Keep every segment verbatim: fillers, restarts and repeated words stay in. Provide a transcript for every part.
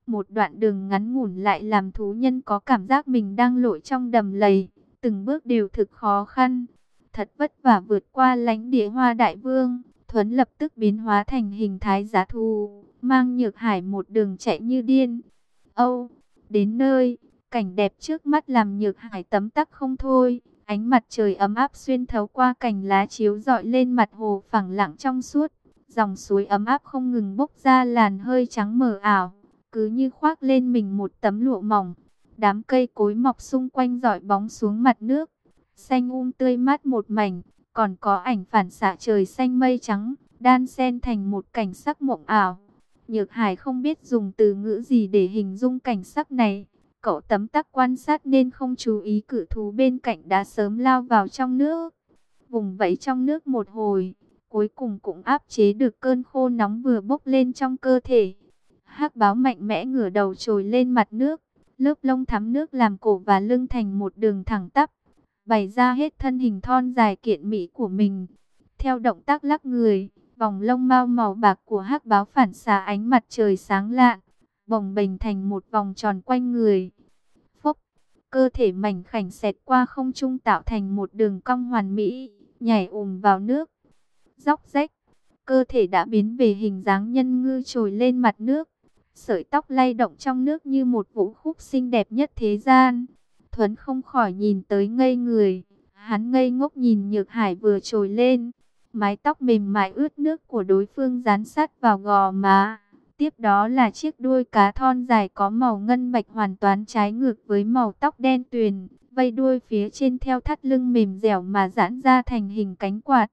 Một đoạn đường ngắn ngủn lại làm thú nhân có cảm giác mình đang lội trong đầm lầy, từng bước đều thực khó khăn. Thật vất vả vượt qua lãnh địa Hoa Đại Vương, Thuấn lập tức biến hóa thành hình thái giá thú, mang Nhược Hải một đường chạy như điên. Âu, đến nơi, cảnh đẹp trước mắt làm Nhược Hải tấm tắc không thôi. Ánh mặt trời ấm áp xuyên thấu qua cành lá chiếu rọi lên mặt hồ phẳng lặng trong suốt. Dòng suối ấm áp không ngừng bốc ra làn hơi trắng mờ ảo, cứ như khoác lên mình một tấm lụa mỏng. Đám cây cối mọc xung quanh rọi bóng xuống mặt nước, xanh um tươi mát một mảnh, còn có ảnh phản xạ trời xanh mây trắng, đan xen thành một cảnh sắc mộng ảo. Nhược Hải không biết dùng từ ngữ gì để hình dung cảnh sắc này. Cậu tấm tắc quan sát nên không chú ý cự thú bên cạnh đã sớm lao vào trong nước. Vùng vẫy trong nước một hồi, cuối cùng cũng áp chế được cơn khô nóng vừa bốc lên trong cơ thể. Hắc báo mạnh mẽ ngửa đầu trồi lên mặt nước, lớp lông thắm nước làm cổ và lưng thành một đường thẳng tắp, bày ra hết thân hình thon dài kiện mỹ của mình. Theo động tác lắc người, vòng lông mao màu bạc của hắc báo phản xạ ánh mặt trời sáng lạng, bồng bềnh thành một vòng tròn quanh người. Phốc, cơ thể mảnh khảnh xẹt qua không trung tạo thành một đường cong hoàn mỹ, nhảy ùm vào nước. Róc rách, cơ thể đã biến về hình dáng nhân ngư trồi lên mặt nước. Sợi tóc lay động trong nước như một vũ khúc xinh đẹp nhất thế gian. Thuấn không khỏi nhìn tới ngây người. Hắn ngây ngốc nhìn Nhược Hải vừa trồi lên. Mái tóc mềm mại ướt nước của đối phương dán sát vào gò má. Tiếp đó là chiếc đuôi cá thon dài có màu ngân bạch hoàn toàn trái ngược với màu tóc đen tuyền. Vây đuôi phía trên theo thắt lưng mềm dẻo mà giãn ra thành hình cánh quạt.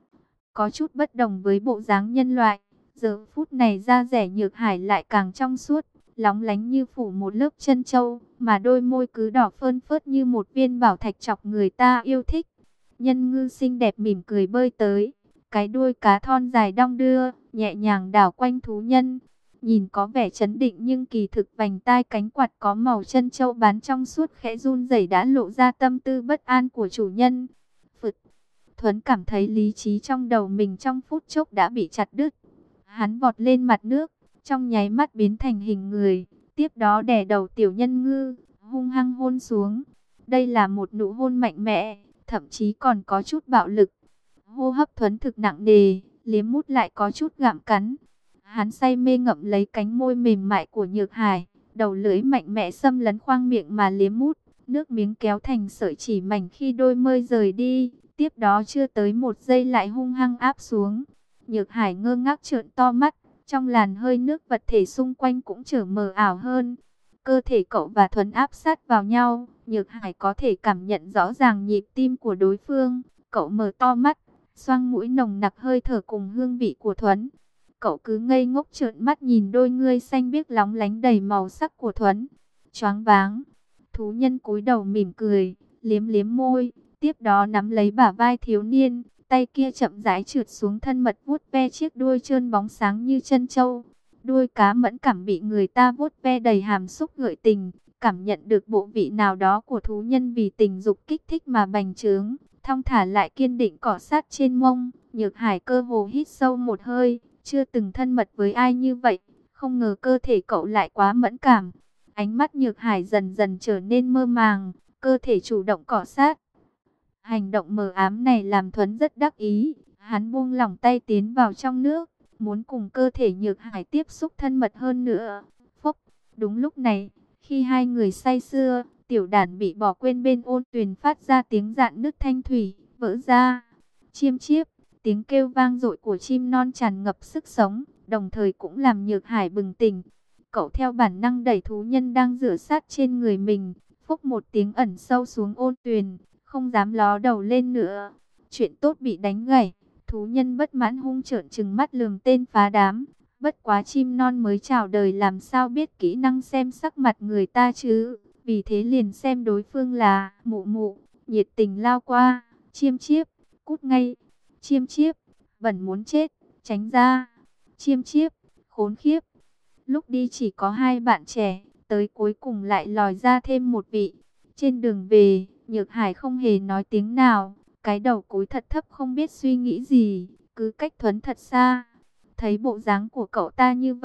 Có chút bất đồng với bộ dáng nhân loại. Giờ phút này da dẻ Nhược Hải lại càng trong suốt, lóng lánh như phủ một lớp trân châu, mà đôi môi cứ đỏ phơn phớt như một viên bảo thạch chọc người ta yêu thích. Nhân ngư xinh đẹp mỉm cười bơi tới, cái đuôi cá thon dài đong đưa, nhẹ nhàng đảo quanh thú nhân. Nhìn có vẻ trấn định nhưng kỳ thực vành tai cánh quạt có màu trân châu bán trong suốt khẽ run rẩy đã lộ ra tâm tư bất an của chủ nhân. Phụt, Thuấn cảm thấy lý trí trong đầu mình trong phút chốc đã bị chặt đứt. Hắn vọt lên mặt nước, trong nháy mắt biến thành hình người, tiếp đó đè đầu tiểu nhân ngư, hung hăng hôn xuống. Đây là một nụ hôn mạnh mẽ, thậm chí còn có chút bạo lực. Hô hấp Thuấn thực nặng nề, liếm mút lại có chút gặm cắn. Hắn say mê ngậm lấy cánh môi mềm mại của Nhược Hải, đầu lưỡi mạnh mẽ xâm lấn khoang miệng mà liếm mút, nước miếng kéo thành sợi chỉ mảnh khi đôi môi rời đi, tiếp đó chưa tới một giây lại hung hăng áp xuống. Nhược Hải ngơ ngác trợn to mắt, trong làn hơi nước vật thể xung quanh cũng trở mờ ảo hơn. Cơ thể cậu và Thuấn áp sát vào nhau, Nhược Hải có thể cảm nhận rõ ràng nhịp tim của đối phương. Cậu mở to mắt, xoang mũi nồng nặc hơi thở cùng hương vị của Thuấn. Cậu cứ ngây ngốc trợn mắt nhìn đôi ngươi xanh biếc lóng lánh đầy màu sắc của Thuấn. Choáng váng, thú nhân cúi đầu mỉm cười, liếm liếm môi, tiếp đó nắm lấy bả vai thiếu niên. Tay kia chậm rãi trượt xuống thân mật vuốt ve chiếc đuôi trơn bóng sáng như chân trâu. Đuôi cá mẫn cảm bị người ta vuốt ve đầy hàm xúc gợi tình, cảm nhận được bộ vị nào đó của thú nhân vì tình dục kích thích mà bành trướng, thong thả lại kiên định cọ sát trên mông. Nhược Hải cơ hồ hít sâu một hơi, chưa từng thân mật với ai như vậy, không ngờ cơ thể cậu lại quá mẫn cảm. Ánh mắt Nhược Hải dần dần trở nên mơ màng, cơ thể chủ động cọ sát. Hành động mờ ám này làm Thuấn rất đắc ý, hắn buông lỏng tay tiến vào trong nước, muốn cùng cơ thể Nhược Hải tiếp xúc thân mật hơn nữa. Phốc, đúng lúc này, khi hai người say sưa, tiểu đản bị bỏ quên bên ôn tuyền phát ra tiếng rạn nứt thanh thủy, vỡ ra. Chiêm chiếp, tiếng kêu vang dội của chim non tràn ngập sức sống, đồng thời cũng làm Nhược Hải bừng tỉnh. Cậu theo bản năng đẩy thú nhân đang rửa sát trên người mình, phốc một tiếng ẩn sâu xuống ôn tuyền. Không dám ló đầu lên nữa. Chuyện tốt bị đánh gãy. Thú nhân bất mãn hung trợn trừng mắt lườm tên phá đám. Bất quá chim non mới chào đời làm sao biết kỹ năng xem sắc mặt người ta chứ. Vì thế liền xem đối phương là mụ mụ. Nhiệt tình lao qua. Chiêm chiếp, cút ngay. Chiêm chiếp, bẩn muốn chết, tránh ra. Chiêm chiếp, khốn khiếp. Lúc đi chỉ có hai bạn trẻ, tới cuối cùng lại lòi ra thêm một vị. Trên đường về, Nhược Hải không hề nói tiếng nào, cái đầu cúi thật thấp không biết suy nghĩ gì, cứ cách Thuấn thật xa. Thấy bộ dáng của cậu ta như vậy,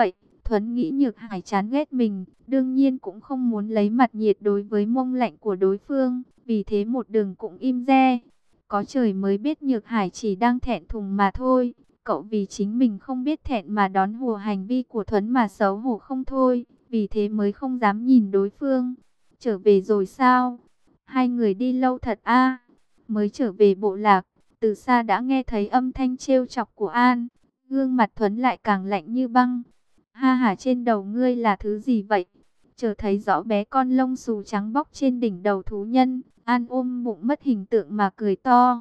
Thuấn nghĩ Nhược Hải chán ghét mình, đương nhiên cũng không muốn lấy mặt nhiệt đối với mông lạnh của đối phương, vì thế một đường cũng im re. Có trời mới biết Nhược Hải chỉ đang thẹn thùng mà thôi, cậu vì chính mình không biết thẹn mà đón hùa hành vi của Thuấn mà xấu hổ không thôi, vì thế mới không dám nhìn đối phương. Trở về rồi sao? Hai người đi lâu thật a. Mới trở về bộ lạc, từ xa đã nghe thấy âm thanh trêu chọc của An, gương mặt Thuấn lại càng lạnh như băng. Ha ha, trên đầu ngươi là thứ gì vậy? Chờ thấy rõ bé con lông xù trắng bóc trên đỉnh đầu thú nhân, An ôm bụng mất hình tượng mà cười to.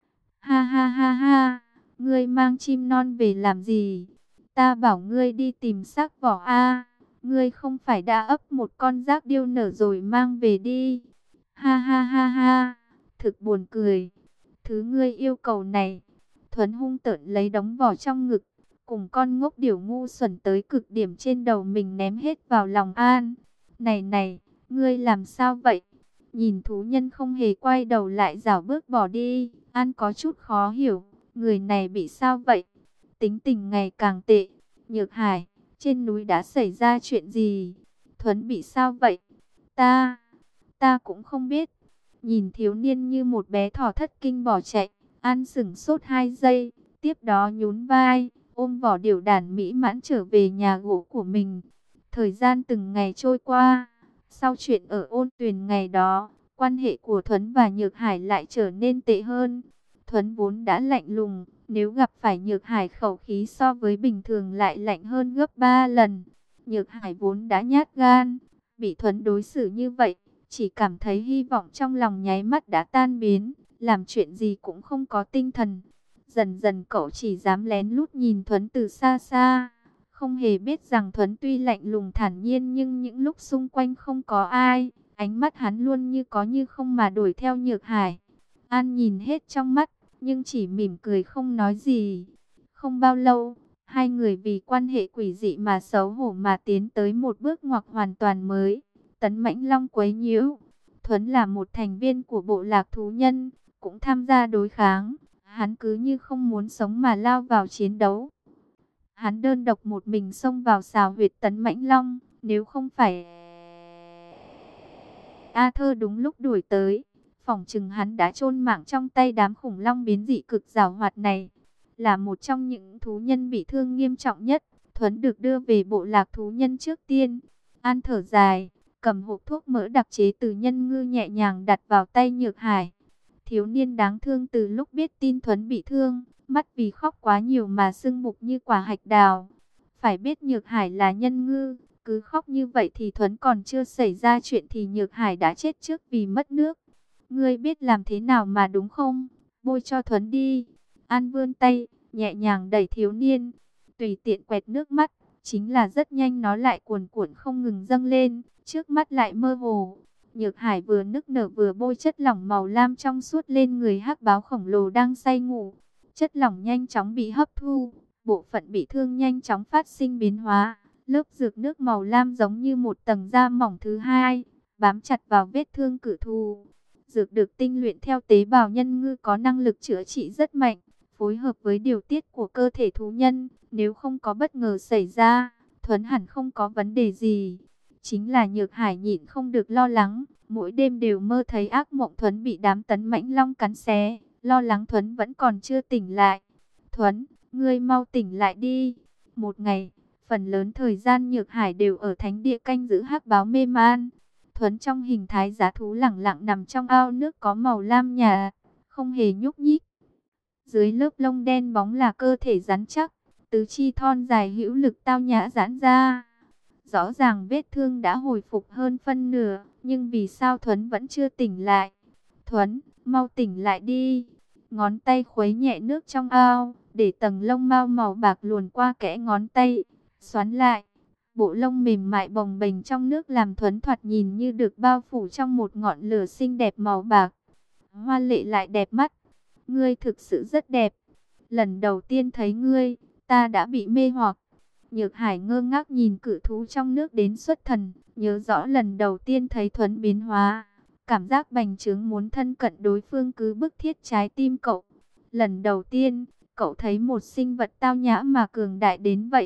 Ha ha ha ha, ngươi mang chim non về làm gì? Ta bảo ngươi đi tìm xác vỏ a, ngươi không phải đã ấp một con dác điêu nở rồi mang về đi. Ha ha ha ha, thực buồn cười. Thứ ngươi yêu cầu này. Thuấn hung tợn lấy đống vỏ trong ngực, cùng con ngốc điểu ngu xuẩn tới cực điểm trên đầu mình ném hết vào lòng An. Này này, ngươi làm sao vậy? Nhìn thú nhân không hề quay đầu lại rảo bước bỏ đi, An có chút khó hiểu, người này bị sao vậy? Tính tình ngày càng tệ. Nhược Hải, trên núi đã xảy ra chuyện gì? Thuấn bị sao vậy? Ta, ta cũng không biết. Nhìn thiếu niên như một bé thỏ thất kinh bỏ chạy, An sững sốt hai giây, tiếp đó nhún vai, ôm vỏ điểu đàn mỹ mãn trở về nhà gỗ của mình. Thời gian từng ngày trôi qua, sau chuyện ở Ôn Tuyền ngày đó, quan hệ của Thuấn và Nhược Hải lại trở nên tệ hơn. Thuấn vốn đã lạnh lùng, nếu gặp phải Nhược Hải khẩu khí so với bình thường lại lạnh hơn gấp ba lần. Nhược Hải vốn đã nhát gan, bị Thuấn đối xử như vậy, chỉ cảm thấy hy vọng trong lòng nháy mắt đã tan biến, làm chuyện gì cũng không có tinh thần. Dần dần cậu chỉ dám lén lút nhìn Thuấn từ xa xa, không hề biết rằng Thuấn tuy lạnh lùng thản nhiên nhưng những lúc xung quanh không có ai, ánh mắt hắn luôn như có như không mà đuổi theo Nhược Hải. An nhìn hết trong mắt, nhưng chỉ mỉm cười không nói gì. Không bao lâu, hai người vì quan hệ quỷ dị mà xấu hổ mà tiến tới một bước ngoặt hoàn toàn mới. Tấn Mãnh Long quấy nhiễu. Thuấn là một thành viên của bộ lạc thú nhân, cũng tham gia đối kháng. Hắn cứ như không muốn sống mà lao vào chiến đấu. Hắn đơn độc một mình xông vào xào huyệt Tấn Mãnh Long, nếu không phải A Thơ đúng lúc đuổi tới, phỏng chừng hắn đã chôn mạng trong tay đám khủng long biến dị cực giàu hoạt này. Là một trong những thú nhân bị thương nghiêm trọng nhất, Thuấn được đưa về bộ lạc thú nhân trước tiên. An thở dài, cầm hộp thuốc mỡ đặc chế từ nhân ngư nhẹ nhàng đặt vào tay Nhược Hải. Thiếu niên đáng thương từ lúc biết tin Thuấn bị thương, mắt vì khóc quá nhiều mà sưng mục như quả hạch đào. Phải biết Nhược Hải là nhân ngư, cứ khóc như vậy thì Thuấn còn chưa xảy ra chuyện thì Nhược Hải đã chết trước vì mất nước. Ngươi biết làm thế nào mà đúng không? Bôi cho Thuấn đi. An vươn tay, nhẹ nhàng đẩy thiếu niên, tùy tiện quẹt nước mắt. Chính là rất nhanh nó lại cuồn cuộn không ngừng dâng lên, trước mắt lại mơ hồ. Nhược Hải vừa nức nở vừa bôi chất lỏng màu lam trong suốt lên người hắc báo khổng lồ đang say ngủ. Chất lỏng nhanh chóng bị hấp thu, bộ phận bị thương nhanh chóng phát sinh biến hóa. Lớp dược nước màu lam giống như một tầng da mỏng thứ hai, bám chặt vào vết thương cự thù. Dược được tinh luyện theo tế bào nhân ngư có năng lực chữa trị rất mạnh, phối hợp với điều tiết của cơ thể thú nhân. Nếu không có bất ngờ xảy ra, Thuấn hẳn không có vấn đề gì. Chính là Nhược Hải nhịn không được lo lắng, mỗi đêm đều mơ thấy ác mộng Thuấn bị đám Tấn Mãnh Long cắn xé, lo lắng Thuấn vẫn còn chưa tỉnh lại. Thuấn, ngươi mau tỉnh lại đi. Một ngày, phần lớn thời gian Nhược Hải đều ở thánh địa canh giữ hắc báo mê man. Thuấn trong hình thái giá thú lẳng lặng nằm trong ao nước có màu lam nhạt, không hề nhúc nhích. Dưới lớp lông đen bóng là cơ thể rắn chắc, tứ chi thon dài hữu lực tao nhã giãn ra. Rõ ràng vết thương đã hồi phục hơn phân nửa, nhưng vì sao Thuấn vẫn chưa tỉnh lại? Thuấn, mau tỉnh lại đi. Ngón tay khuấy nhẹ nước trong ao, để tầng lông mao màu bạc luồn qua kẽ ngón tay, xoắn lại. Bộ lông mềm mại bồng bềnh trong nước làm Thuấn thoạt nhìn như được bao phủ trong một ngọn lửa xinh đẹp màu bạc. Hoa lệ lại đẹp mắt. Ngươi thực sự rất đẹp. Lần đầu tiên thấy ngươi, ta đã bị mê hoặc. Nhược Hải ngơ ngác nhìn cự thú trong nước đến xuất thần, nhớ rõ lần đầu tiên thấy Thuấn biến hóa. Cảm giác bành trướng muốn thân cận đối phương cứ bức thiết trái tim cậu. Lần đầu tiên, cậu thấy một sinh vật tao nhã mà cường đại đến vậy.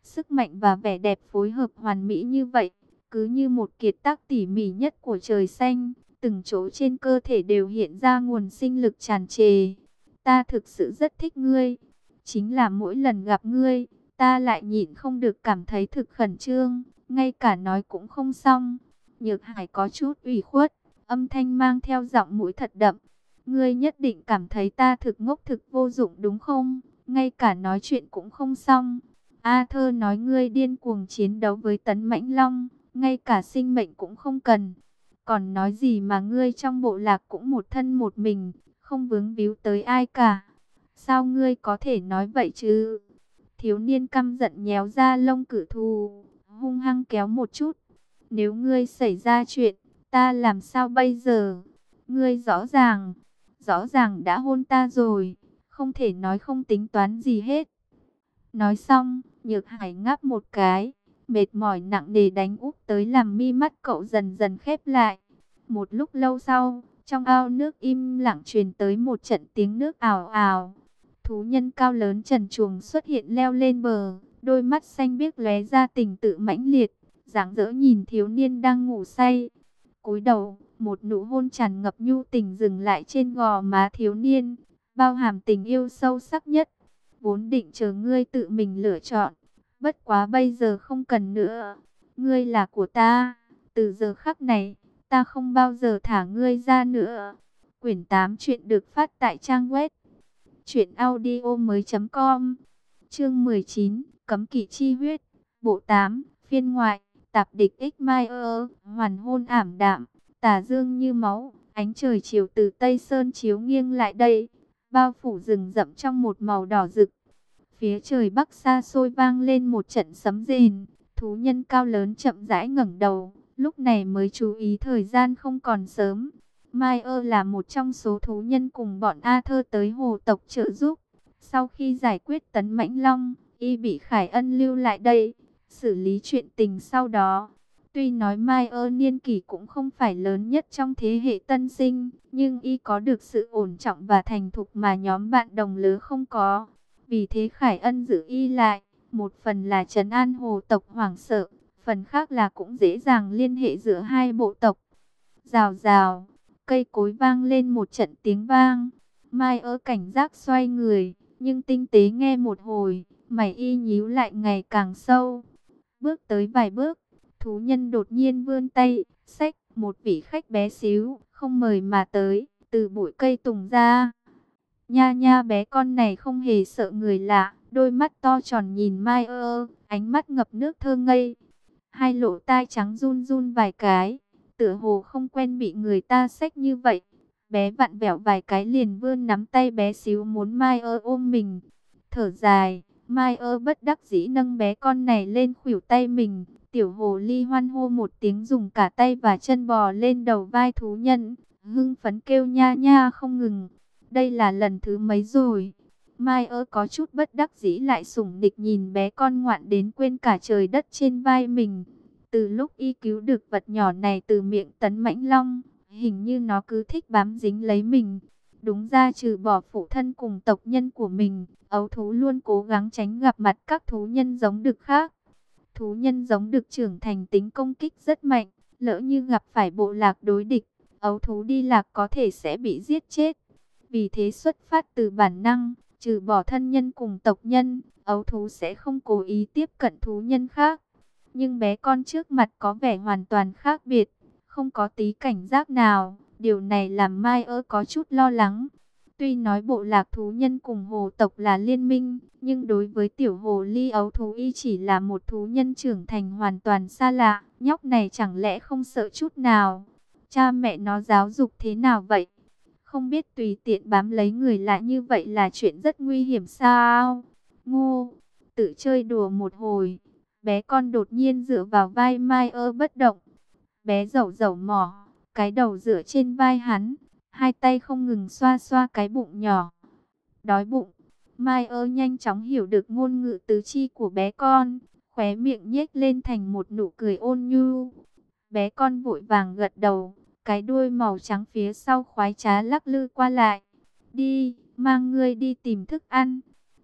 Sức mạnh và vẻ đẹp phối hợp hoàn mỹ như vậy, cứ như một kiệt tác tỉ mỉ nhất của trời xanh, từng chỗ trên cơ thể đều hiện ra nguồn sinh lực tràn trề. Ta thực sự rất thích ngươi, chính là mỗi lần gặp ngươi, ta lại nhịn không được cảm thấy thực khẩn trương, ngay cả nói cũng không xong. Nhược Hải có chút ủy khuất, âm thanh mang theo giọng mũi thật đậm. Ngươi nhất định cảm thấy ta thực ngốc thực vô dụng đúng không? Ngay cả nói chuyện cũng không xong. A Thơ nói ngươi điên cuồng chiến đấu với Tấn Mãnh Long, ngay cả sinh mệnh cũng không cần. Còn nói gì mà ngươi trong bộ lạc cũng một thân một mình, không vướng víu tới ai cả. Sao ngươi có thể nói vậy chứ? Thiếu niên căm giận nhéo ra lông cự thù, hung hăng kéo một chút. Nếu ngươi xảy ra chuyện, ta làm sao bây giờ? Ngươi rõ ràng, rõ ràng đã hôn ta rồi, không thể nói không tính toán gì hết. Nói xong, Nhược Hải ngáp một cái, mệt mỏi nặng nề đánh úp tới làm mi mắt cậu dần dần khép lại. Một lúc lâu sau, trong ao nước im lặng truyền tới một trận tiếng nước ào ào. Thú nhân cao lớn trần truồng xuất hiện leo lên bờ, đôi mắt xanh biếc lóe ra tình tự mãnh liệt, dáng dỡ nhìn thiếu niên đang ngủ say. Cúi đầu, một nụ hôn tràn ngập nhu tình dừng lại trên gò má thiếu niên, bao hàm tình yêu sâu sắc nhất. Vốn định chờ ngươi tự mình lựa chọn, bất quá bây giờ không cần nữa. Ngươi là của ta, từ giờ khắc này, ta không bao giờ thả ngươi ra nữa. Quyển tám chuyện được phát tại trang web truyện audio mới chấm com. Chương mười chín, Cấm kỵ chi huyết, bộ tám, phiên ngoại, tạp địch X Mayer, hoàn hôn ảm đạm, tà dương như máu, ánh trời chiều từ Tây Sơn chiếu nghiêng lại đây, bao phủ rừng rậm trong một màu đỏ rực. Phía trời bắc xa xôi vang lên một trận sấm rền, thú nhân cao lớn chậm rãi ngẩng đầu, lúc này mới chú ý thời gian không còn sớm. Mai ơ là một trong số thú nhân cùng bọn A Thơ tới hồ tộc trợ giúp. Sau khi giải quyết Tấn Mãnh Long, y bị Khải Ân lưu lại đây, xử lý chuyện tình sau đó. Tuy nói Mai ơ niên kỷ cũng không phải lớn nhất trong thế hệ tân sinh, nhưng y có được sự ổn trọng và thành thục mà nhóm bạn đồng lứa không có. Vì thế Khải Ân giữ y lại, một phần là trấn an hồ tộc hoảng sợ, phần khác là cũng dễ dàng liên hệ giữa hai bộ tộc. Rào rào, cây cối vang lên một trận tiếng vang. Mai ơ cảnh giác xoay người, nhưng tinh tế nghe một hồi, mày y nhíu lại ngày càng sâu. Bước tới vài bước, thú nhân đột nhiên vươn tay, xách một vị khách bé xíu, không mời mà tới, từ bụi cây tùng ra. Nha nha, bé con này không hề sợ người lạ, đôi mắt to tròn nhìn Mai ơ, ánh mắt ngập nước thơ ngây. Hai lỗ tai trắng run run vài cái, tựa hồ không quen bị người ta xách như vậy. Bé vặn vẹo vài cái liền vươn nắm tay bé xíu muốn Mai ơ ôm mình. Thở dài, Mai ơ bất đắc dĩ nâng bé con này lên khuỷu tay mình. Tiểu hồ ly hoan hô một tiếng, dùng cả tay và chân bò lên đầu vai thú nhân, hưng phấn kêu nha nha không ngừng. Đây là lần thứ mấy rồi? Mai ơ có chút bất đắc dĩ lại sủng nịch nhìn bé con ngoạn đến quên cả trời đất trên vai mình. Từ lúc y cứu được vật nhỏ này từ miệng Tấn Mãnh Long, hình như nó cứ thích bám dính lấy mình. Đúng ra trừ bỏ phụ thân cùng tộc nhân của mình, ấu thú luôn cố gắng tránh gặp mặt các thú nhân giống đực khác. Thú nhân giống đực trưởng thành tính công kích rất mạnh, lỡ như gặp phải bộ lạc đối địch, ấu thú đi lạc có thể sẽ bị giết chết. Vì thế xuất phát từ bản năng, trừ bỏ thân nhân cùng tộc nhân, ấu thú sẽ không cố ý tiếp cận thú nhân khác. Nhưng bé con trước mặt có vẻ hoàn toàn khác biệt, không có tí cảnh giác nào. Điều này làm Mai ơ có chút lo lắng. Tuy nói bộ lạc thú nhân cùng hồ tộc là liên minh, nhưng đối với tiểu hồ ly ấu thú y chỉ là một thú nhân trưởng thành hoàn toàn xa lạ. Nhóc này chẳng lẽ không sợ chút nào? Cha mẹ nó giáo dục thế nào vậy? Không biết tùy tiện bám lấy người lạ như vậy là chuyện rất nguy hiểm sao? Ngô, tự chơi đùa một hồi, bé con đột nhiên dựa vào vai Mai ơ bất động. Bé dẩu dẩu mỏ, cái đầu dựa trên vai hắn, hai tay không ngừng xoa xoa cái bụng nhỏ. Đói bụng, Mai ơ nhanh chóng hiểu được ngôn ngữ tứ chi của bé con, khóe miệng nhếch lên thành một nụ cười ôn nhu. Bé con vội vàng gật đầu, cái đuôi màu trắng phía sau khoái trá lắc lư qua lại. Đi, mang ngươi đi tìm thức ăn.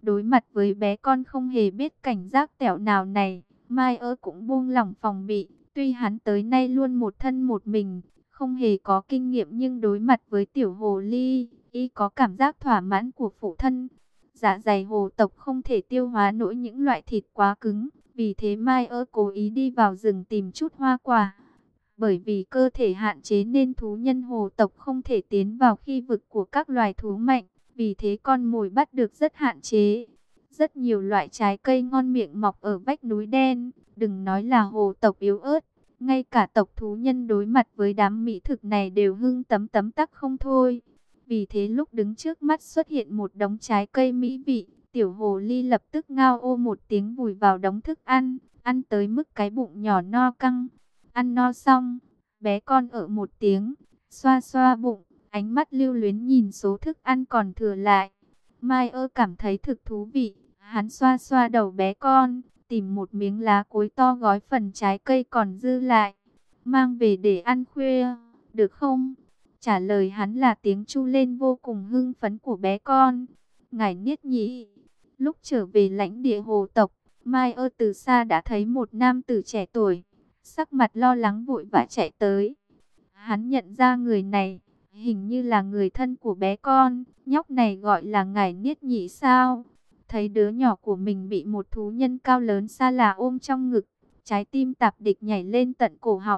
Đối mặt với bé con không hề biết cảnh giác tẹo nào này, Mai ơ cũng buông lỏng phòng bị. Tuy hắn tới nay luôn một thân một mình, không hề có kinh nghiệm, nhưng đối mặt với tiểu hồ ly, y có cảm giác thỏa mãn của phụ thân. Dạ dày hồ tộc không thể tiêu hóa nổi những loại thịt quá cứng, vì thế Mai ơ cố ý đi vào rừng tìm chút hoa quả. Bởi vì cơ thể hạn chế nên thú nhân hồ tộc không thể tiến vào khi vực của các loài thú mạnh, vì thế con mồi bắt được rất hạn chế. Rất nhiều loại trái cây ngon miệng mọc ở vách núi đen, đừng nói là hồ tộc yếu ớt, ngay cả tộc thú nhân đối mặt với đám mỹ thực này đều hưng tấm tấm tắc không thôi. Vì thế lúc đứng trước mắt xuất hiện một đống trái cây mỹ vị, tiểu hồ ly lập tức ngao ô một tiếng vùi vào đống thức ăn, ăn tới mức cái bụng nhỏ no căng. Ăn no xong, bé con ở một tiếng, xoa xoa bụng, ánh mắt lưu luyến nhìn số thức ăn còn thừa lại. Mai ơ cảm thấy thực thú vị, hắn xoa xoa đầu bé con, tìm một miếng lá cối to gói phần trái cây còn dư lại, mang về để ăn khuya, được không? Trả lời hắn là tiếng chu lên vô cùng hưng phấn của bé con. Ngài Niết Nhĩ, lúc trở về lãnh địa hồ tộc, Mai ơ từ xa đã thấy một nam tử trẻ tuổi, sắc mặt lo lắng vội vã chạy tới. Hắn nhận ra người này, hình như là người thân của bé con, nhóc này gọi là Ngài Niết Nhĩ sao? Thấy đứa nhỏ của mình bị một thú nhân cao lớn xa lạ ôm trong ngực, trái tim Tạp Địch nhảy lên tận cổ họng.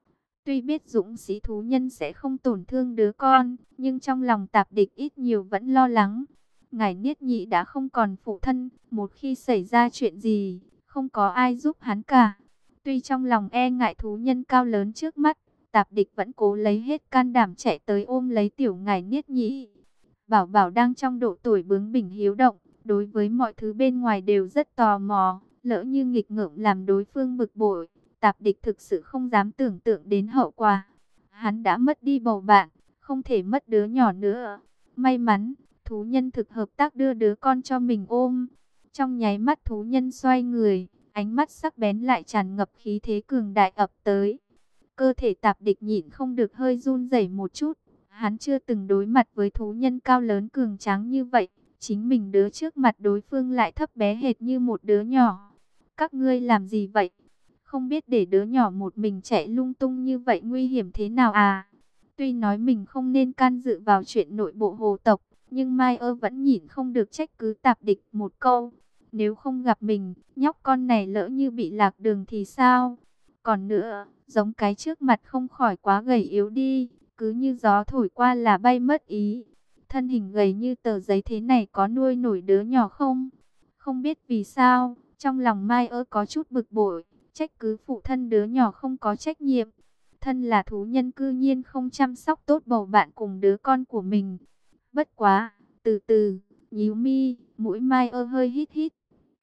Tuy biết dũng sĩ thú nhân sẽ không tổn thương đứa con, nhưng trong lòng Tạp Địch ít nhiều vẫn lo lắng. Ngài Niết Nhĩ đã không còn phụ thân, một khi xảy ra chuyện gì, không có ai giúp hắn cả. Tuy trong lòng e ngại thú nhân cao lớn trước mắt, Tạp Địch vẫn cố lấy hết can đảm chạy tới ôm lấy tiểu Ngài Niết Nhĩ. Bảo Bảo đang trong độ tuổi bướng bỉnh hiếu động, đối với mọi thứ bên ngoài đều rất tò mò, lỡ như nghịch ngợm làm đối phương bực bội, Tạp Địch thực sự không dám tưởng tượng đến hậu quả. Hắn đã mất đi bầu bạn, không thể mất đứa nhỏ nữa. May mắn, thú nhân thực hợp tác đưa đứa con cho mình ôm. Trong nháy mắt thú nhân xoay người, ánh mắt sắc bén lại tràn ngập khí thế cường đại ập tới. Cơ thể Tạp Địch nhịn không được hơi run rẩy một chút. Hắn chưa từng đối mặt với thú nhân cao lớn cường tráng như vậy. Chính mình đứa trước mặt đối phương lại thấp bé hệt như một đứa nhỏ. Các ngươi làm gì vậy? Không biết để đứa nhỏ một mình chạy lung tung như vậy nguy hiểm thế nào à? Tuy nói mình không nên can dự vào chuyện nội bộ hồ tộc, nhưng Mai ơ vẫn nhịn không được trách cứ Tạp Địch một câu. Nếu không gặp mình, nhóc con này lỡ như bị lạc đường thì sao? Còn nữa, giống cái trước mặt không khỏi quá gầy yếu đi, cứ như gió thổi qua là bay mất ý. Thân hình gầy như tờ giấy thế này có nuôi nổi đứa nhỏ không? Không biết vì sao, trong lòng Mai ơ có chút bực bội, trách cứ phụ thân đứa nhỏ không có trách nhiệm. Thân là thú nhân cư nhiên không chăm sóc tốt bầu bạn cùng đứa con của mình. Bất quá, từ từ, nhíu mi, mũi Mai ơ hơi hít hít.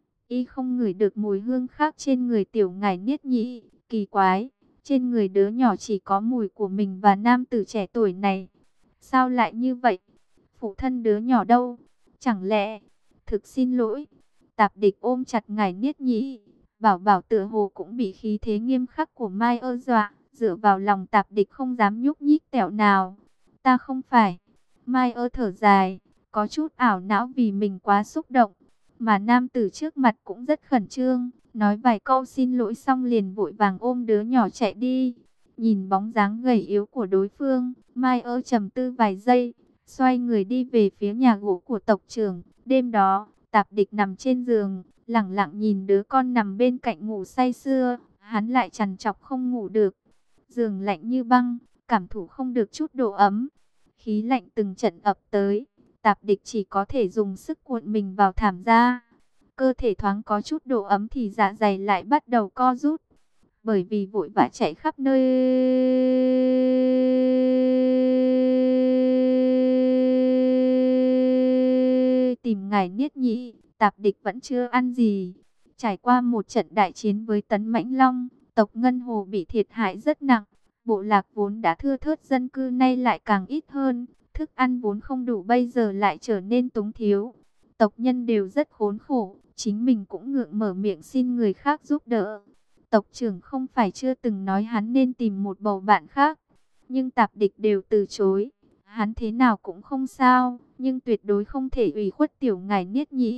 Y không ngửi được mùi hương khác trên người tiểu Ngài Niết Nhĩ, kỳ quái, trên người đứa nhỏ chỉ có mùi của mình và nam tử trẻ tuổi này. Sao lại như vậy? Phụ thân đứa nhỏ đâu? Chẳng lẽ... Thực xin lỗi. Tạp Địch ôm chặt Ngài Niết Nhĩ. Bảo Bảo tựa hồ cũng bị khí thế nghiêm khắc của Mai ơ dọa, dựa vào lòng Tạp Địch không dám nhúc nhích tẹo nào. Ta không phải. Mai ơ thở dài, có chút ảo não vì mình quá xúc động. Mà nam tử trước mặt cũng rất khẩn trương, nói vài câu xin lỗi xong liền vội vàng ôm đứa nhỏ chạy đi. Nhìn bóng dáng gầy yếu của đối phương, Mai ơ trầm tư vài giây, xoay người đi về phía nhà gỗ của tộc trưởng. Đêm đó, Tạp Địch nằm trên giường, lẳng lặng nhìn đứa con nằm bên cạnh ngủ say sưa, hắn lại trằn trọc không ngủ được. Giường lạnh như băng, cảm thụ không được chút độ ấm. Khí lạnh từng trận ập tới, Tạp Địch chỉ có thể dùng sức cuộn mình vào thảm ra. Cơ thể thoáng có chút độ ấm thì dạ dày lại bắt đầu co rút. Bởi vì vội vã chạy khắp nơi tìm Ngài Niết Nhĩ, Tạp Địch vẫn chưa ăn gì. Trải qua một trận đại chiến với Tấn Mãnh Long, tộc Ngân Hồ bị thiệt hại rất nặng. Bộ lạc vốn đã thưa thớt dân cư nay lại càng ít hơn. Thức ăn vốn không đủ bây giờ lại trở nên túng thiếu. Tộc nhân đều rất khốn khổ, chính mình cũng ngượng mở miệng xin người khác giúp đỡ. Tộc trưởng không phải chưa từng nói hắn nên tìm một bầu bạn khác, nhưng Tạp Địch đều từ chối. Hắn thế nào cũng không sao, nhưng tuyệt đối không thể ủy khuất tiểu Ngài Niết Nhĩ.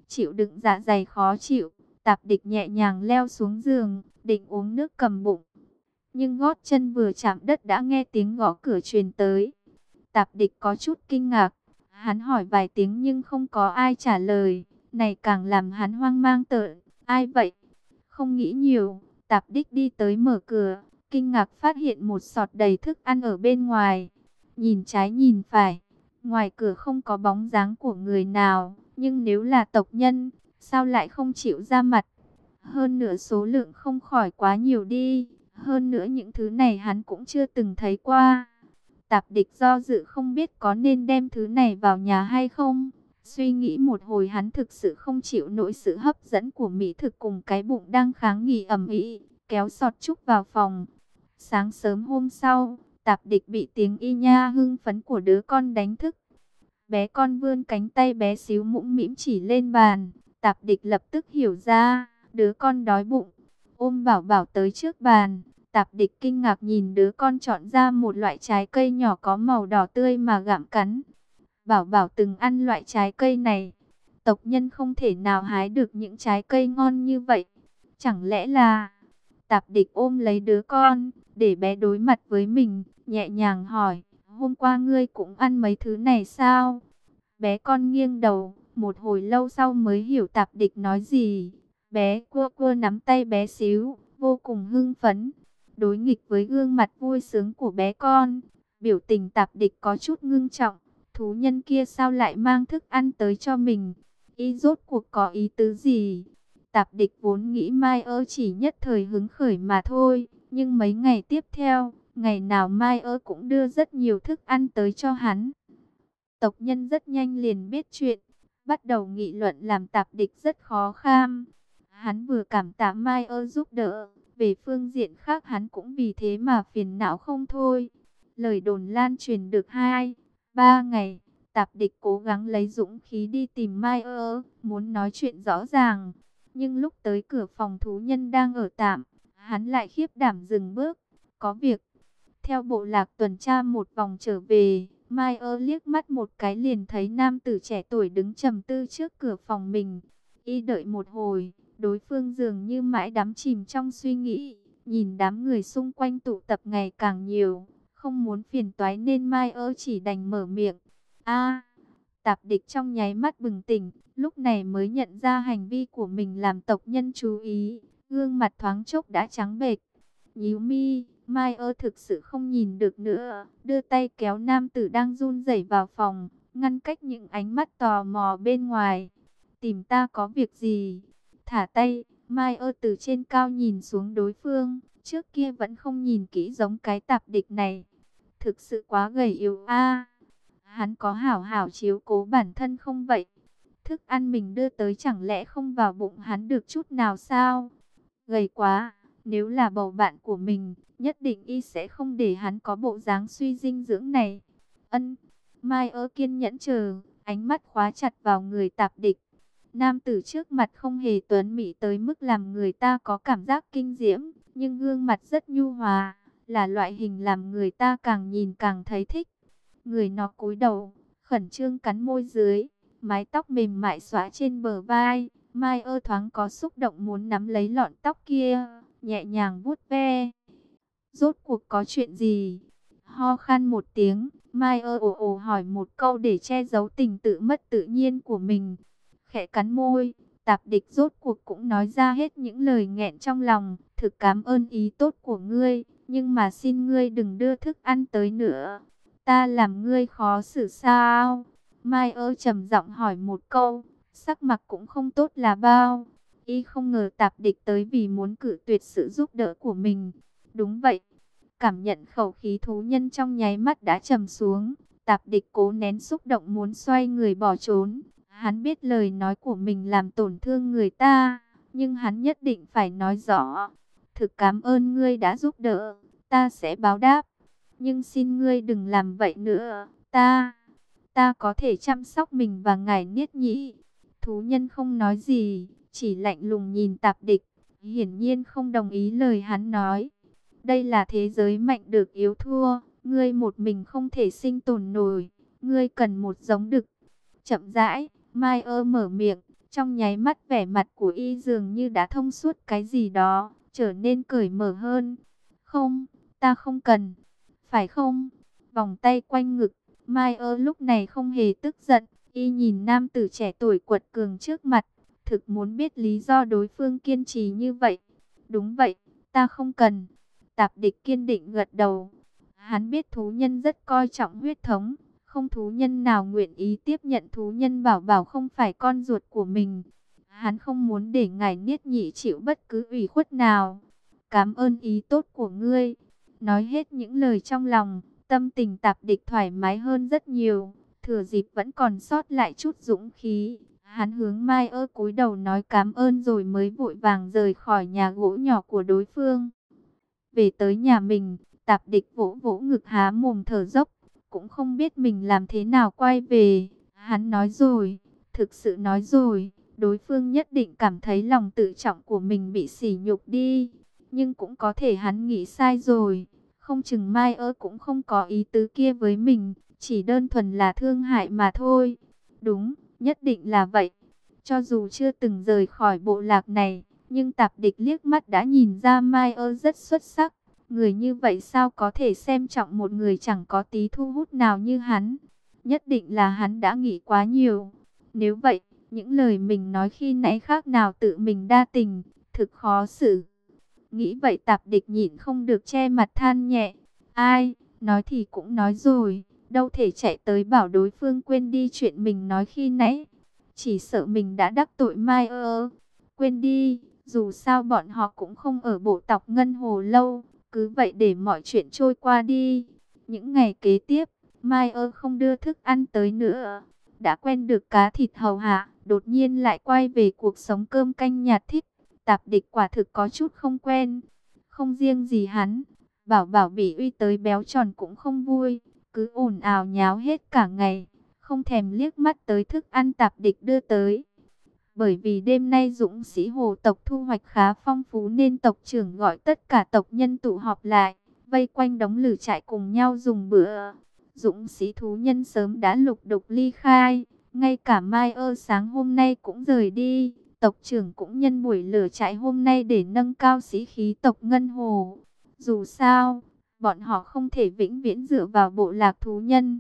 chịu đựng dạ dày khó chịu, Tạp Địch nhẹ nhàng leo xuống giường, định uống nước cầm bụng. Nhưng gót chân vừa chạm đất đã nghe tiếng gõ cửa truyền tới. Tạp Địch có chút kinh ngạc, hắn hỏi vài tiếng nhưng không có ai trả lời, này càng làm hắn hoang mang tợn. Ai vậy? Không nghĩ nhiều, Tạp Địch đi tới mở cửa, kinh ngạc phát hiện một sọt đầy thức ăn ở bên ngoài. Nhìn trái nhìn phải, ngoài cửa không có bóng dáng của người nào, nhưng nếu là tộc nhân, sao lại không chịu ra mặt? Hơn nữa số lượng không khỏi quá nhiều đi, hơn nữa những thứ này hắn cũng chưa từng thấy qua. Tạp Địch do dự không biết có nên đem thứ này vào nhà hay không. Suy nghĩ một hồi hắn thực sự không chịu nổi sự hấp dẫn của mỹ thực cùng cái bụng đang kháng nghị ầm ĩ, kéo sọt trúc vào phòng. Sáng sớm hôm sau, Tạp Địch bị tiếng y nha hưng phấn của đứa con đánh thức. Bé con vươn cánh tay bé xíu mũm mĩm chỉ lên bàn. Tạp Địch lập tức hiểu ra, đứa con đói bụng. Ôm Bảo Bảo tới trước bàn. Tạp Địch kinh ngạc nhìn đứa con chọn ra một loại trái cây nhỏ có màu đỏ tươi mà gặm cắn. Bảo Bảo từng ăn loại trái cây này. Tộc nhân không thể nào hái được những trái cây ngon như vậy. Chẳng lẽ là... Tạp Địch ôm lấy đứa con, để bé đối mặt với mình, nhẹ nhàng hỏi, hôm qua ngươi cũng ăn mấy thứ này sao? Bé con nghiêng đầu, một hồi lâu sau mới hiểu Tạp Địch nói gì. Bé cua cua nắm tay bé xíu, vô cùng hưng phấn. Đối nghịch với gương mặt vui sướng của bé con, biểu tình Tạp Địch có chút ngưng trọng. Thú nhân kia sao lại mang thức ăn tới cho mình? Y rốt cuộc có ý tứ gì? Tạp Địch vốn nghĩ Mai ơ chỉ nhất thời hứng khởi mà thôi. Nhưng mấy ngày tiếp theo, ngày nào Mai ơ cũng đưa rất nhiều thức ăn tới cho hắn. Tộc nhân rất nhanh liền biết chuyện, bắt đầu nghị luận làm Tạp Địch rất khó kham. Hắn vừa cảm tạ Mai ơ giúp đỡ, về phương diện khác hắn cũng vì thế mà phiền não không thôi. Lời đồn lan truyền được hai, ba ngày, Tạp Địch cố gắng lấy dũng khí đi tìm Mai ơ, muốn nói chuyện rõ ràng. Nhưng lúc tới cửa phòng thú nhân đang ở tạm, hắn lại khiếp đảm dừng bước, có việc. Theo bộ lạc tuần tra một vòng trở về, Mai ơ liếc mắt một cái liền thấy nam tử trẻ tuổi đứng trầm tư trước cửa phòng mình. Y đợi một hồi, đối phương dường như mãi đắm chìm trong suy nghĩ, nhìn đám người xung quanh tụ tập ngày càng nhiều, không muốn phiền toái nên Mai ơ chỉ đành mở miệng. A, Tạp Địch trong nháy mắt bừng tỉnh, lúc này mới nhận ra hành vi của mình làm tộc nhân chú ý, gương mặt thoáng chốc đã trắng bệch. Nhíu mi, Mai ơ thực sự không nhìn được nữa, đưa tay kéo nam tử đang run rẩy vào phòng, ngăn cách những ánh mắt tò mò bên ngoài. Tìm ta có việc gì? Thả tay, Mai ơ từ trên cao nhìn xuống đối phương, trước kia vẫn không nhìn kỹ giống cái Tạp Địch này. Thực sự quá gầy yếu a. Hắn có hảo hảo chiếu cố bản thân không vậy? Thức ăn mình đưa tới chẳng lẽ không vào bụng hắn được chút nào sao? Gầy quá, nếu là bầu bạn của mình, nhất định y sẽ không để hắn có bộ dáng suy dinh dưỡng này. Ân, Mai ơ kiên nhẫn chờ, ánh mắt khóa chặt vào người Tạp Địch. Nam tử trước mặt không hề tuấn mỹ tới mức làm người ta có cảm giác kinh diễm, nhưng gương mặt rất nhu hòa, là loại hình làm người ta càng nhìn càng thấy thích. Người nó cúi đầu, khẩn trương cắn môi dưới, mái tóc mềm mại xõa trên bờ vai. Mai ơ thoáng có xúc động muốn nắm lấy lọn tóc kia, nhẹ nhàng vuốt ve. Rốt cuộc có chuyện gì? Ho khan một tiếng, Mai ơ ồ ồ hỏi một câu để che giấu tình tự mất tự nhiên của mình. Khẽ cắn môi, Tạp Địch rốt cuộc cũng nói ra hết những lời nghẹn trong lòng. Thực cảm ơn ý tốt của ngươi, nhưng mà xin ngươi đừng đưa thức ăn tới nữa. Ta làm ngươi khó xử sao? Mai ơ trầm giọng hỏi một câu, sắc mặt cũng không tốt là bao. Y không ngờ Tạp Địch tới vì muốn cự tuyệt sự giúp đỡ của mình. Đúng vậy. Cảm nhận khẩu khí thú nhân trong nháy mắt đã trầm xuống. Tạp Địch cố nén xúc động muốn xoay người bỏ trốn. Hắn biết lời nói của mình làm tổn thương người ta, nhưng hắn nhất định phải nói rõ. Thực cảm ơn ngươi đã giúp đỡ, ta sẽ báo đáp. Nhưng xin ngươi đừng làm vậy nữa, ta, ta có thể chăm sóc mình và ngài Niết Nhĩ. Thú nhân không nói gì, chỉ lạnh lùng nhìn Tạp Địch, hiển nhiên không đồng ý lời hắn nói. Đây là thế giới mạnh được yếu thua, ngươi một mình không thể sinh tồn nổi, ngươi cần một giống đực. Chậm rãi, Mai ơ mở miệng, Trong nháy mắt vẻ mặt của y dường như đã thông suốt cái gì đó, trở nên cởi mở hơn. Không, ta không cần. Phải không? Vòng tay quanh ngực, Mai ơ lúc này không hề tức giận. Y nhìn nam tử trẻ tuổi quật cường trước mặt, thực muốn biết lý do đối phương kiên trì như vậy. Đúng vậy, ta không cần. Tạp địch kiên định gật đầu. Hắn biết thú nhân rất coi trọng huyết thống. Không thú nhân nào nguyện ý tiếp nhận thú nhân bảo bảo không phải con ruột của mình. Hắn không muốn để ngài Niết Nhị chịu bất cứ ủy khuất nào. Cảm ơn ý tốt của ngươi. Nói hết những lời trong lòng, tâm tình tạp địch thoải mái hơn rất nhiều. Thừa dịp vẫn còn sót lại chút dũng khí, hắn hướng Mai ơ cúi đầu nói cảm ơn rồi mới vội vàng rời khỏi nhà gỗ nhỏ của đối phương. Về tới nhà mình, tạp địch vỗ vỗ ngực há mồm thở dốc, cũng không biết mình làm thế nào quay về. Hắn nói rồi, thực sự nói rồi, đối phương nhất định cảm thấy lòng tự trọng của mình bị sỉ nhục đi. Nhưng cũng có thể hắn nghĩ sai rồi, không chừng Mai ơ cũng không có ý tứ kia với mình, chỉ đơn thuần là thương hại mà thôi. Đúng, nhất định là vậy. Cho dù chưa từng rời khỏi bộ lạc này, nhưng tạp địch liếc mắt đã nhìn ra Mai ơ rất xuất sắc. Người như vậy sao có thể xem trọng một người chẳng có tí thu hút nào như hắn. Nhất định là hắn đã nghĩ quá nhiều. Nếu vậy, những lời mình nói khi nãy khác nào tự mình đa tình, thực khó xử. Nghĩ vậy tạp địch nhịn không được che mặt than nhẹ. Ai, nói thì cũng nói rồi, đâu thể chạy tới bảo đối phương quên đi chuyện mình nói khi nãy. Chỉ sợ mình đã đắc tội Mai ơ. Quên đi, dù sao bọn họ cũng không ở bộ tộc Ngân Hồ lâu. Cứ vậy để mọi chuyện trôi qua đi. Những ngày kế tiếp, Mai ơ không đưa thức ăn tới nữa. Đã quen được cá thịt hầu hạ, đột nhiên lại quay về cuộc sống cơm canh nhạt thích. Tạp địch quả thực có chút không quen. Không riêng gì hắn, bảo bảo bị uy tới béo tròn cũng không vui. Cứ ồn ào nháo hết cả ngày, không thèm liếc mắt tới thức ăn tạp địch đưa tới. Bởi vì đêm nay dũng sĩ hồ tộc thu hoạch khá phong phú nên tộc trưởng gọi tất cả tộc nhân tụ họp lại, vây quanh đống lửa trại cùng nhau dùng bữa. Dũng sĩ thú nhân sớm đã lục đục ly khai, ngay cả Mai ơ sáng hôm nay cũng rời đi. Tộc trưởng cũng nhân buổi lửa trại hôm nay để nâng cao sĩ khí tộc Ngân Hồ. Dù sao, bọn họ không thể vĩnh viễn dựa vào bộ lạc thú nhân.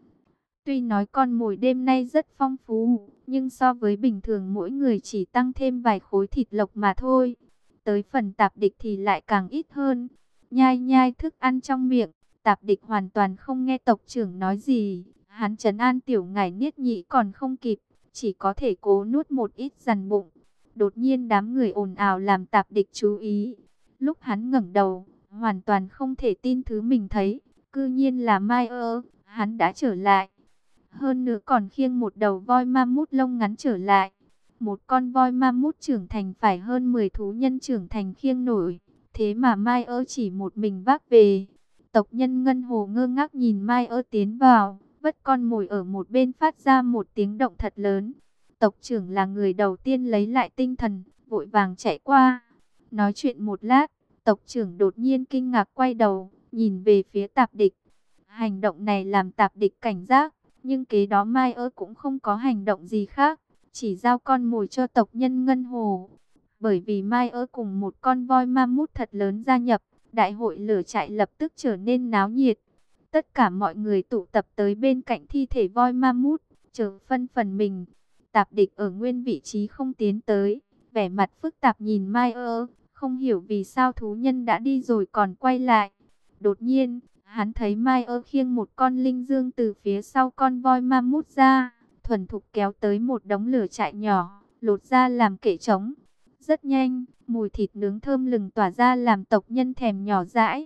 Tuy nói con mồi đêm nay rất phong phú, nhưng so với bình thường mỗi người chỉ tăng thêm vài khối thịt lộc mà thôi. Tới phần tạp địch thì lại càng ít hơn. Nhai nhai thức ăn trong miệng, tạp địch hoàn toàn không nghe tộc trưởng nói gì. Hắn trấn an tiểu ngải Niết Nhị còn không kịp, chỉ có thể cố nuốt một ít dằn bụng. Đột nhiên đám người ồn ào làm tạp địch chú ý. Lúc hắn ngẩng đầu, hoàn toàn không thể tin thứ mình thấy. Cư nhiên là Mai ơ, hắn đã trở lại. Hơn nữa còn khiêng một đầu voi ma mút lông ngắn trở lại. Một con voi ma mút trưởng thành phải hơn mười thú nhân trưởng thành khiêng nổi. Thế mà Mai ơ chỉ một mình vác về. Tộc nhân Ngân Hồ ngơ ngác nhìn Mai ơ tiến vào. Vất con mồi ở một bên phát ra một tiếng động thật lớn. Tộc trưởng là người đầu tiên lấy lại tinh thần, vội vàng chạy qua. Nói chuyện một lát, tộc trưởng đột nhiên kinh ngạc quay đầu, nhìn về phía tạp địch. Hành động này làm tạp địch cảnh giác. Nhưng kế đó Mai ơ cũng không có hành động gì khác, chỉ giao con mồi cho tộc nhân Ngân Hồ. Bởi vì Mai ơ cùng một con voi ma mút thật lớn gia nhập, đại hội lửa trại lập tức trở nên náo nhiệt. Tất cả mọi người tụ tập tới bên cạnh thi thể voi ma mút, chờ phân phần mình. Tạp địch ở nguyên vị trí không tiến tới, vẻ mặt phức tạp nhìn Mai ơ, không hiểu vì sao thú nhân đã đi rồi còn quay lại. Đột nhiên, hắn thấy Mai ơ khiêng một con linh dương từ phía sau con voi ma mút ra, thuần thục kéo tới một đống lửa trại nhỏ, lột ra làm kệ trống. Rất nhanh, mùi thịt nướng thơm lừng tỏa ra làm tộc nhân thèm nhỏ dãi.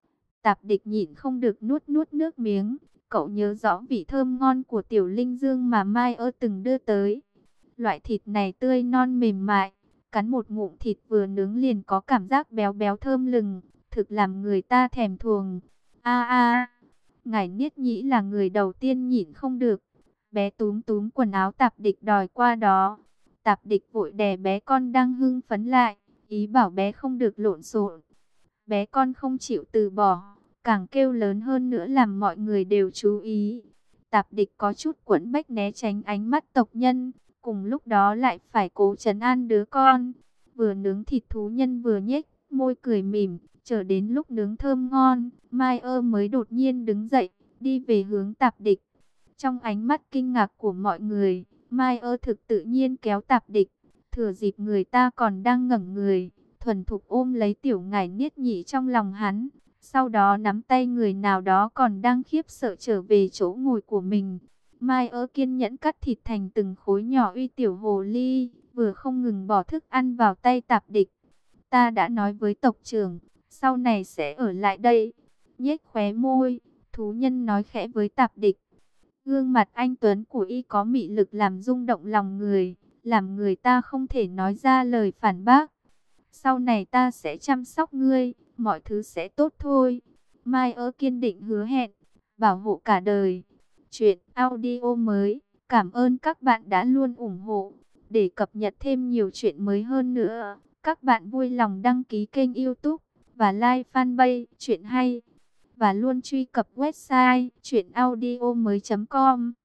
Tạp địch nhịn không được nuốt nuốt nước miếng, cậu nhớ rõ vị thơm ngon của tiểu linh dương mà Mai ơ từng đưa tới. Loại thịt này tươi non mềm mại, cắn một ngụm thịt vừa nướng liền có cảm giác béo béo thơm lừng, thực làm người ta thèm thuồng. A a, ngài Niết Nhĩ là người đầu tiên nhịn không được. Bé túm túm quần áo tạp địch đòi qua đó. Tạp địch vội đè bé con đang hưng phấn lại, ý bảo bé không được lộn xộn. Bé con không chịu từ bỏ, càng kêu lớn hơn nữa làm mọi người đều chú ý. Tạp địch có chút quẫn bách né tránh ánh mắt tộc nhân, cùng lúc đó lại phải cố trấn an đứa con. Vừa nướng thịt thú nhân vừa nhếch môi cười mỉm, chờ đến lúc nướng thơm ngon, Mai ơ mới đột nhiên đứng dậy, đi về hướng Tạp Địch. Trong ánh mắt kinh ngạc của mọi người, Mai ơ thực tự nhiên kéo Tạp Địch, thừa dịp người ta còn đang ngẩn người, thuần thục ôm lấy tiểu ngải niết nhị trong lòng hắn. Sau đó nắm tay người nào đó còn đang khiếp sợ trở về chỗ ngồi của mình. Mai ơ kiên nhẫn cắt thịt thành từng khối nhỏ uy tiểu hồ ly, vừa không ngừng bỏ thức ăn vào tay Tạp Địch. Ta đã nói với tộc trưởng, sau này sẽ ở lại đây. Nhếch khóe môi, thú nhân nói khẽ với Tạp Địch. Gương mặt anh tuấn của y có mị lực làm rung động lòng người, làm người ta không thể nói ra lời phản bác. Sau này ta sẽ chăm sóc ngươi, mọi thứ sẽ tốt thôi. Mai ơ kiên định hứa hẹn, bảo hộ cả đời. Chuyện audio mới, cảm ơn các bạn đã luôn ủng hộ. Để cập nhật thêm nhiều chuyện mới hơn nữa, các bạn vui lòng đăng ký kênh YouTube và like fanpage Chuyện Hay. Và luôn truy cập website chuyện audio mới chấm com.